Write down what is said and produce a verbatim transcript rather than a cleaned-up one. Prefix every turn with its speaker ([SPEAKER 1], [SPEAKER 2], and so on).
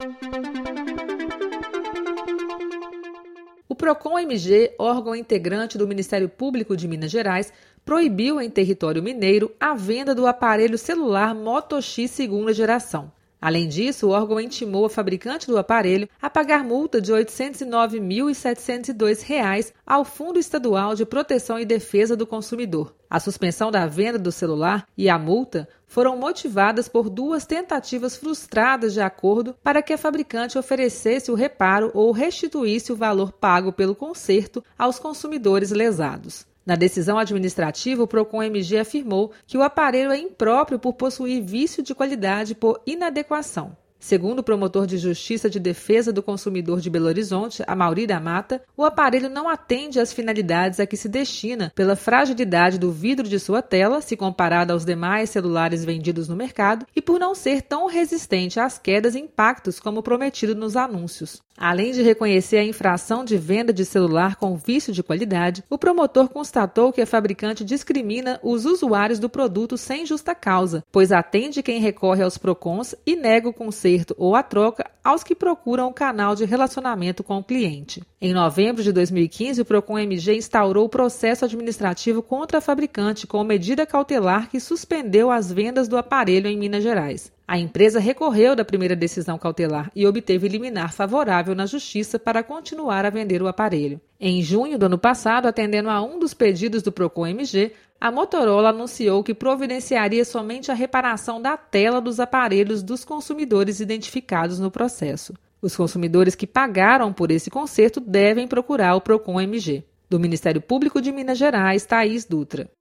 [SPEAKER 1] O Procon-M G, órgão integrante do Ministério Público de Minas Gerais, proibiu em território mineiro a venda do aparelho celular Moto X segunda geração. Além disso, o órgão intimou a fabricante do aparelho a pagar multa de oitocentos e nove mil e setecentos e dois reais ao Fundo Estadual de Proteção e Defesa do Consumidor. A suspensão da venda do celular e a multa foram motivadas por duas tentativas frustradas de acordo para que a fabricante oferecesse o reparo ou restituísse o valor pago pelo conserto aos consumidores lesados. Na decisão administrativa, o Procon-M G afirmou que o aparelho é impróprio por possuir vício de qualidade por inadequação. Segundo o promotor de Justiça de Defesa do Consumidor de Belo Horizonte, Amaury da Mata, o aparelho não atende às finalidades a que se destina pela fragilidade do vidro de sua tela, se comparado aos demais celulares vendidos no mercado, e por não ser tão resistente às quedas e impactos como prometido nos anúncios. Além de reconhecer a infração de venda de celular com vício de qualidade, o promotor constatou que a fabricante discrimina os usuários do produto sem justa causa, pois atende quem recorre aos Procons e nega o conserto ou a troca aos que procuram o canal de relacionamento com o cliente. Em novembro de dois mil e quinze, o Procon-M G instaurou o processo administrativo contra a fabricante com medida cautelar que suspendeu as vendas do aparelho em Minas Gerais. A empresa recorreu da primeira decisão cautelar e obteve liminar favorável na Justiça para continuar a vender o aparelho. Em junho do ano passado, atendendo a um dos pedidos do Procon-M G, a Motorola anunciou que providenciaria somente a reparação da tela dos aparelhos dos consumidores identificados no processo. Os consumidores que pagaram por esse conserto devem procurar o Procon-M G. Do Ministério Público de Minas Gerais, Thaís Dutra.